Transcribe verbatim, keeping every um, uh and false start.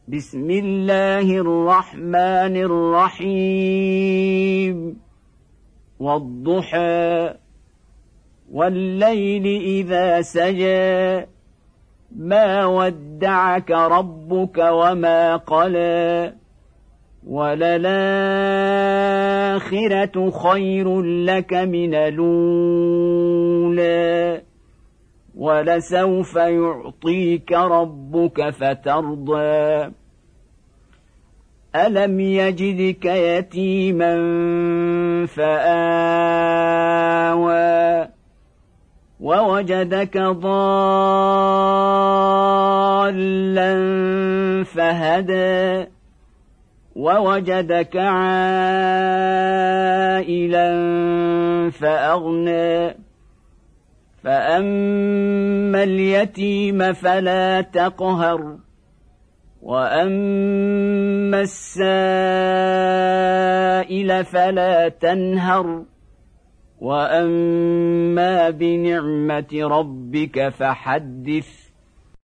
بسم الله الرحمن الرحيم والضحى والليل إذا سجى ما ودعك ربك وما قلى وللآخرة خير لك من الأولى ولسوف يعطيك ربك فترضى ألم يجدك يتيما فآوى ووجدك ضالا فهدى ووجدك عائلا فأغنى فأما اليتيم فلا تقهر وأما السائل فلا تنهر وأما بنعمة ربك فحدث